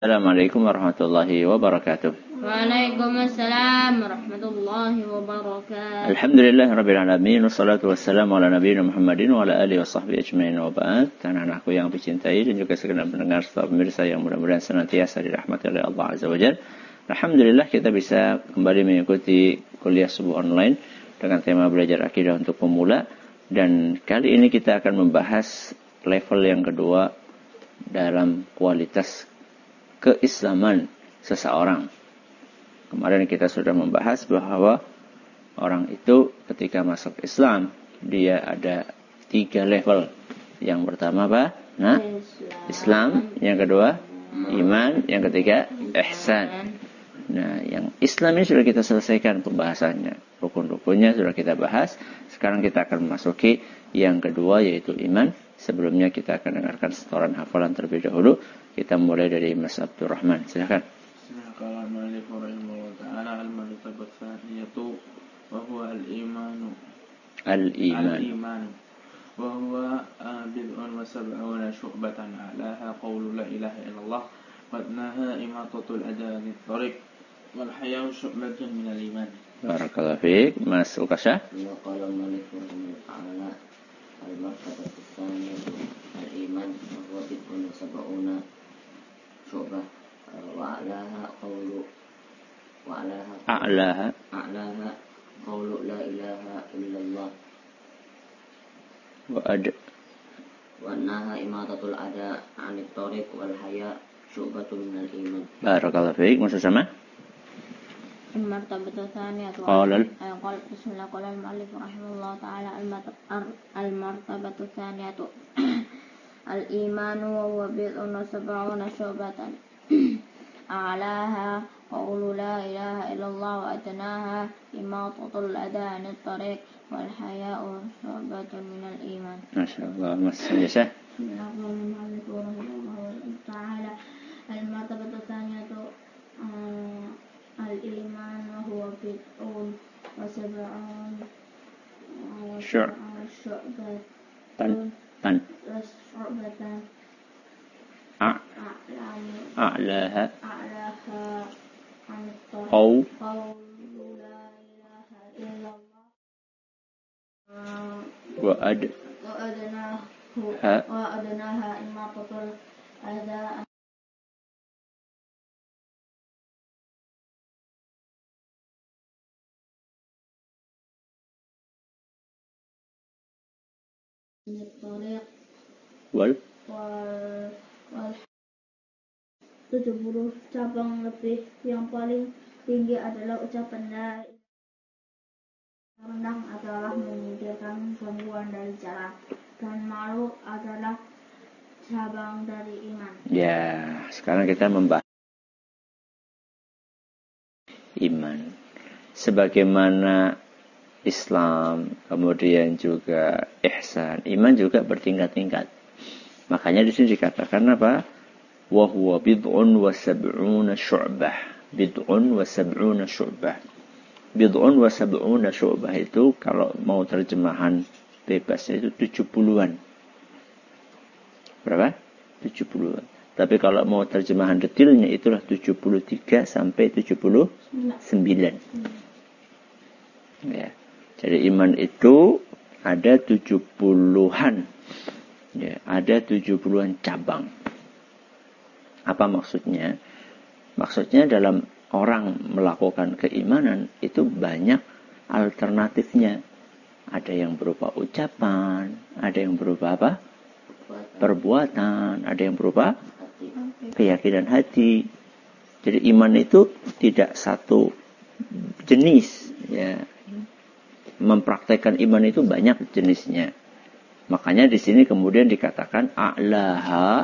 Assalamualaikum warahmatullahi wabarakatuh. Waalaikumsalam warahmatullahi wabarakatuh. Alhamdulillah rabbil alamin wassalatu wassalamu ala nabiyina Muhammadin wa ala alihi washabbihi ajmain wa ba'd. Anak-anakku yang dicintai dan juga segenap pendengar serta pemirsa yang mudah-mudahan senantiasa dirahmati oleh Allah Azza wa Jalla. Alhamdulillah kita bisa kembali mengikuti kuliah subuh online dengan tema belajar akidah untuk pemula, dan kali ini kita akan membahas level yang kedua dalam kualitas keislaman seseorang. Kemarin kita sudah membahas bahwa orang itu ketika masuk Islam, dia ada 3 level. Yang pertama apa? Islam. Yang kedua, iman. Yang ketiga, ihsan. Nah, yang Islam ini sudah kita selesaikan pembahasannya. Rukun-rukunnya sudah kita bahas. Sekarang kita akan memasuki yang kedua, yaitu iman. Sebelumnya kita akan dengarkan setoran hafalan terlebih dahulu. Kita mulai dari Mas Abdurrahman. Silakan. Bismillahirrahmanirrahim. Rahimahullah ta'ala al-martabah tsaniyatu wa huwa al-iman. Al-iman. Wa huwa bid'un wa sab'una syu'batan a'laha qawlu la ilaha illallah wa adnaha imatatul adha anit thariq wal haya'u syu'batun minal iman. Barakallahu fiik. Mas Ukasha. Wa qala al-malikuhu ta'ala al-martabah tsaniyatu al-iman wa huwa bid'un wa sab'una syu'bah wa'alaha qawlu A'laha qawlu la ilaha illallah wa annaha imatatul ada anit tariq wal haya syu'batun minal iman. Barakallahu fiik. Mas Usama. المرتبة الثانية بسم الله قال المؤلف رحمه الله تعالى المرتبة الثانية الإيمان وهو بضع وسبعون شعبة أعلاها قول لا إله إلا الله وأدناها إماطة الأذى عن الطريق والحياء شعبة من الإيمان. ما شاء الله. Mas Yasa. بسم الله المؤلف رحمه الله تعالى المرتبة الثانية الإيمان وهو بضع وسبعون شعبة أعلاها عن الطريق قول لا إله إلا الله وأدناها إماطة الأذى عن الطريق 70 cabang lebih. Yang paling tinggi adalah ucapan la ilaha. Rendah adalah menyingkirkan gangguan dari jalan, dan malu adalah cabang dari iman. Ya, sekarang kita membahas iman. Sebagaimana Islam, kemudian juga ihsan, iman juga bertingkat-tingkat. Makanya di sini dikatakan apa? Wa huwa bid'un wa sab'una syu'bah. Bid'un wa sab'una syu'bah. Bid'un wa sab'una syu'bah itu kalau mau terjemahan bebasnya itu 70-an. Berapa? 70-an. Tapi kalau mau terjemahan detailnya itulah 73 sampai 79. Ya. Jadi iman itu ada 70-an. Ya, ada 70-an cabang. Apa maksudnya? Maksudnya dalam orang melakukan keimanan itu banyak alternatifnya. Ada yang berupa ucapan, ada yang berupa apa? Perbuatan, ada yang berupa keyakinan hati. Jadi iman itu tidak satu jenis, ya. Mempraktekkan iman itu banyak jenisnya. Makanya di sini kemudian dikatakan a'laha,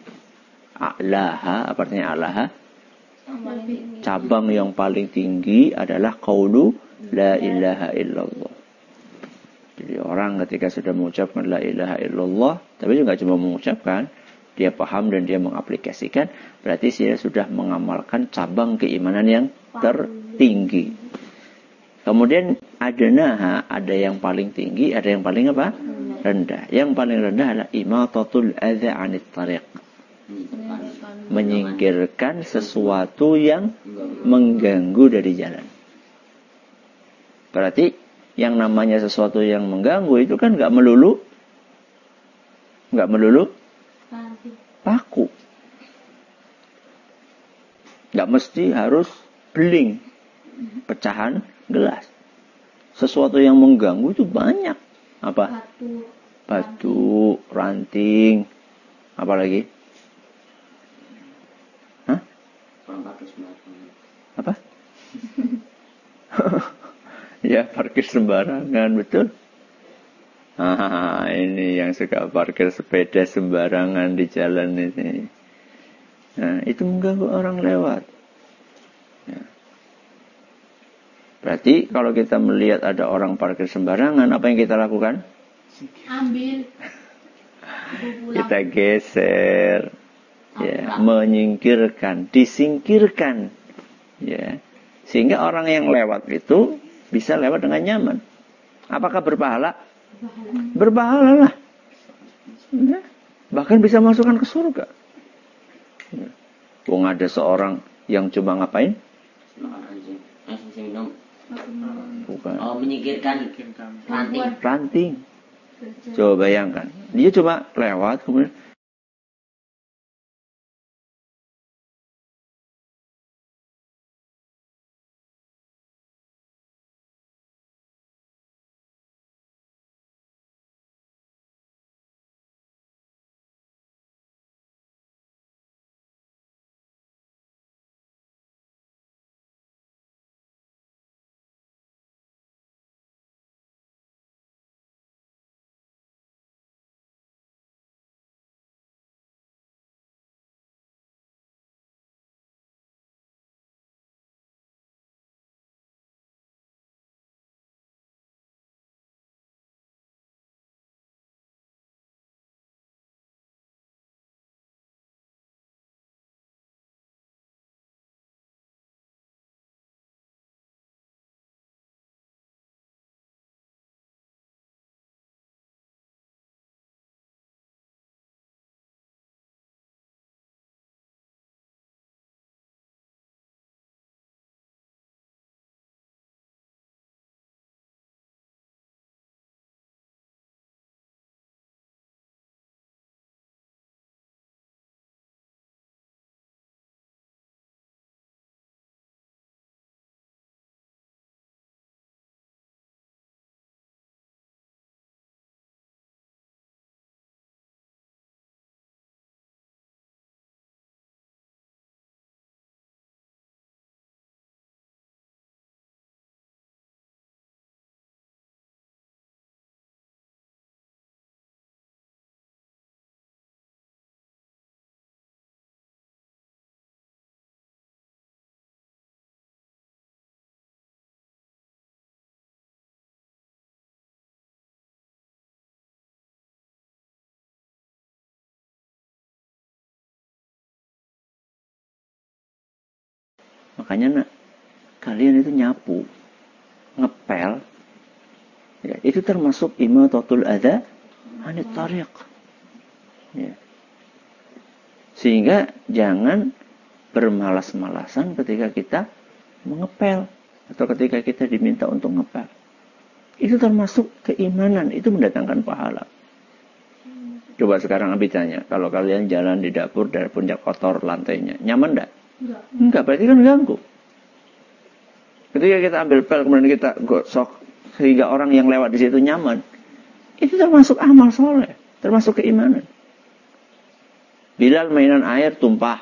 apa artinya a'laha? Cabang yang paling tinggi adalah qaulu la ilaha illallah. Jadi orang ketika sudah mengucapkan la ilaha illallah, tapi juga cuma mengucapkan, dia paham dan dia mengaplikasikan, berarti dia sudah mengamalkan cabang keimanan yang tertinggi. Kemudian adnaha, ada yang paling tinggi, ada yang paling apa? Rendah. Yang paling rendah adalah imatatul adza 'anit tariq. menyingkirkan sesuatu yang mengganggu dari jalan. Berarti yang namanya sesuatu yang mengganggu itu kan nggak melulu paku. Nggak mesti harus beling, pecahan gelas. Sesuatu yang mengganggu itu banyak. Apa? Batu, ranting, apa lagi? Hah? Apa? Ya, parkir sembarangan, betul. Ini yang suka parkir sepeda sembarangan di jalan ini. Nah, itu mengganggu orang lewat. Ya. Berarti kalau kita melihat ada orang parkir sembarangan, apa yang kita lakukan? Ambil. Kita geser. Ya, menyingkirkan, disingkirkan. Ya. Sehingga orang yang lewat itu bisa lewat dengan nyaman. Apakah berpahala? Berpahala lah. Ya. Bahkan bisa masukkan ke surga. Ya. Wong ada seorang yang cuma ngapain? Bukan. Oh, menyingkirkan ranting. Coba bayangkan. Dia cuma lewat kemudian makanya kalian itu nyapu, ngepel, ya, itu termasuk imatatul adza anit thariq. Ya. Sehingga jangan bermalas-malasan ketika kita mengepel atau ketika kita diminta untuk ngepel. Itu termasuk keimanan, itu mendatangkan pahala. Coba sekarang Abi tanya, kalau kalian jalan di dapur dan punya kotor lantainya, nyaman enggak? Enggak, berarti kan ganggu. Ketika kita ambil pel kemudian kita gosok sehingga orang yang lewat di situ nyaman, itu termasuk amal soleh, termasuk keimanan. Bilal mainan air tumpah.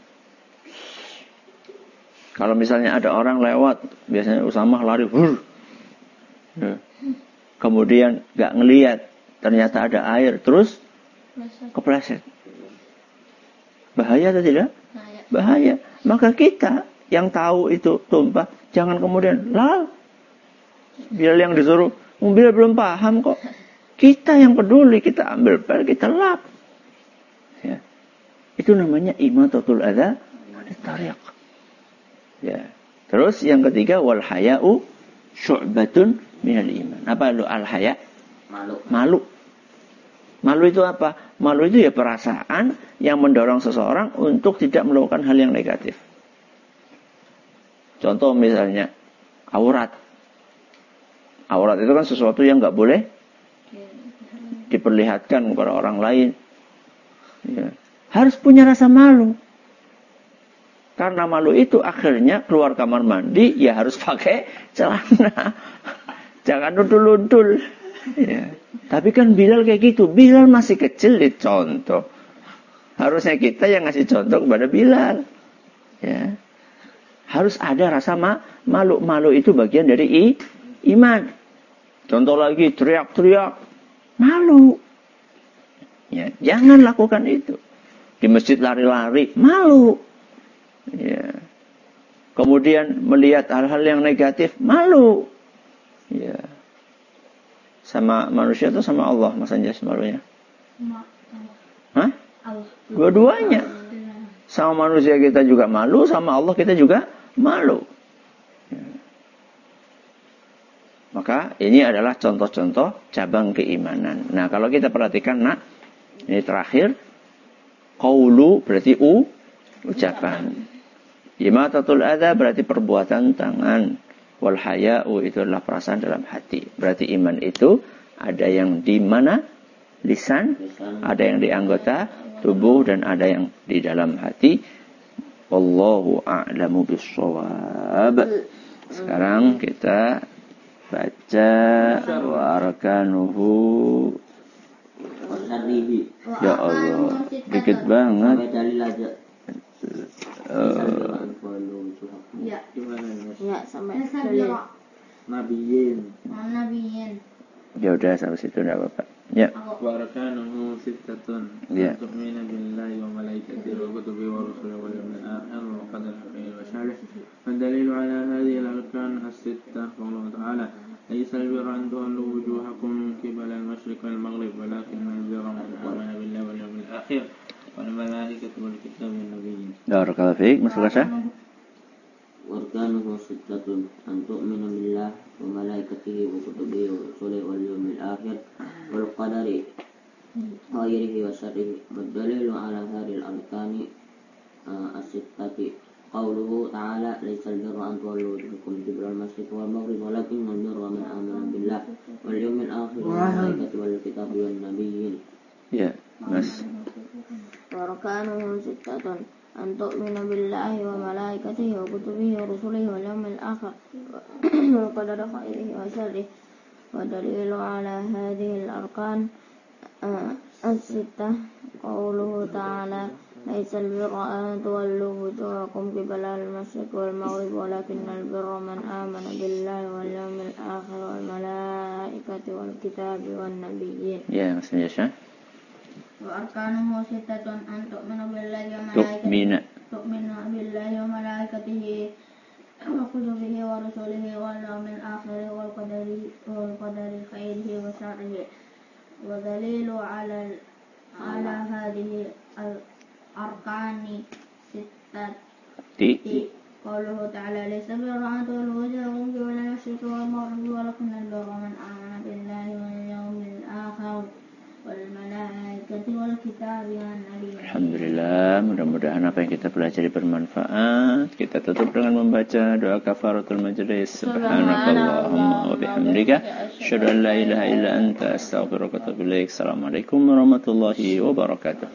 Kalau misalnya ada orang lewat, biasanya Usamah lari, ya. Kemudian nggak ngelihat, ternyata ada air, terus kepleset. Bahaya atau tidak? Bahaya. Maka kita yang tahu itu tumpah, jangan kemudian Bilal yang disuruh, Bilal belum paham kok. Kita yang peduli, kita ambil pel, kita lap. Ya. Itu namanya imatatul adza anit thariq. Ya. Terus yang ketiga, wal haya'u syu'batun minal iman. Apa itu al haya? Malu. Malu. Malu itu apa? Malu itu ya perasaan yang mendorong seseorang untuk tidak melakukan hal yang negatif. Contoh misalnya aurat. Aurat itu kan sesuatu yang nggak boleh diperlihatkan kepada orang lain. Ya. Harus punya rasa malu. Karena malu itu akhirnya keluar kamar mandi ya harus pakai celana. Jangan nudul-nudul. Ya. Tapi kan Bilal kayak gitu. Bilal masih kecil dicontoh. Harusnya kita yang ngasih contoh kepada Bilal. Ya. Harus ada rasa malu. Malu itu bagian dari iman. Contoh lagi, teriak-teriak. Malu. Ya, jangan lakukan itu. Di masjid lari-lari. Malu. Ya. Kemudian melihat hal-hal yang negatif. Malu. Ya. Sama manusia atau sama Allah Mas Anjas malunya? Hah? Dua-duanya. Sama manusia kita juga malu, sama Allah kita juga malu. Ya. Maka ini adalah contoh-contoh cabang keimanan. Nah, kalau kita perhatikan, ini terakhir. Qaulu berarti ucapan. Imatatul adza berarti perbuatan tangan. Wal haya'u itu adalah perasaan dalam hati. Berarti iman itu ada yang di mana? Lisan, ada yang di anggota tubuh dan ada yang di dalam hati. Wallahu a'lamu bissawab. Sekarang kita baca wa arkanuhu. Ya Allah, dikit banget. Ya sampai dalil Nabiyin. Ya udah sampai situ enggak apa-apa. Ya. Wa arkanuhu sittatun. Ya. Tu'minu billahi wa malaikatihi wa kutubihi wa rusulihi wal yawmil akhir wa qadar khairin wa syarrin. Fadalilu ala hadhihi al-arkan as-sittah qawluhu ta'ala laysa al-birra an tuwallu wujuhakum min qibali al-mashriq wal maghrib walakin al-birra man amana billahi wal yawmil akhir wal malaikati wal kitabi wan nabiyyin. Barakallahu fiik. Masuk Asy. Warkanuhu sittatun an tu'minu billah wa malaikatihi wa kutubihi wa rusulihi wal yawmil akhir wal qadari khairihi wa syarrihi. Wadalilu ala hadhil arkani as-sittati qawluhu ta'ala laysal birra an tuwallu wujuhakum qibala al-mashriq wal maghrib walakinnal birra man amana billah wal yawmil akhir wal malaikati wal kitabi wan nabiyyin. Ya, Mas. Warkanuhu sittatun an tu'minu billahi wa malaikatihi wa kutubihi wa rusulihi wal yawmil akhir wal qadari khairihi wa syarrihi. Wa dalilu ala hadhihi al-arkan as-sittah qawluhu ta'ala laysal birra an tuwallu wujuhakum qibala al-mashriq wal maghrib walakinnal birra man amana billahi wal yawmil akhir wal malaikati wal kitabi wan nabiyyin. Ya, Mas Yasha. Wa arkanuhu sittatun an tu'minu billahi wa malaikatihi wa kutubihi wa rusulihi wal yawmil akhir wal qadari khairihi wa syarrihi. Wa dalilu ala hadhihi al-arkani sittati qawluhu ta'ala laysa birra an tuwallu wujuhakum qibala al-mashriqi wal maghribi walakinnal birra man amana billahi wal yawmil akhir wal malaikati wal kitabi wan nabiyyin. Alhamdulillah, mudah-mudahan apa yang kita pelajari bermanfaat. Kita tutup dengan membaca doa kafaratul majlis. Subhanakallahumma wa bihamdika asyhadu an la ilaha illa anta astaghfiruka wa atubu ilaik. Assalamualaikum warahmatullahi wabarakatuh.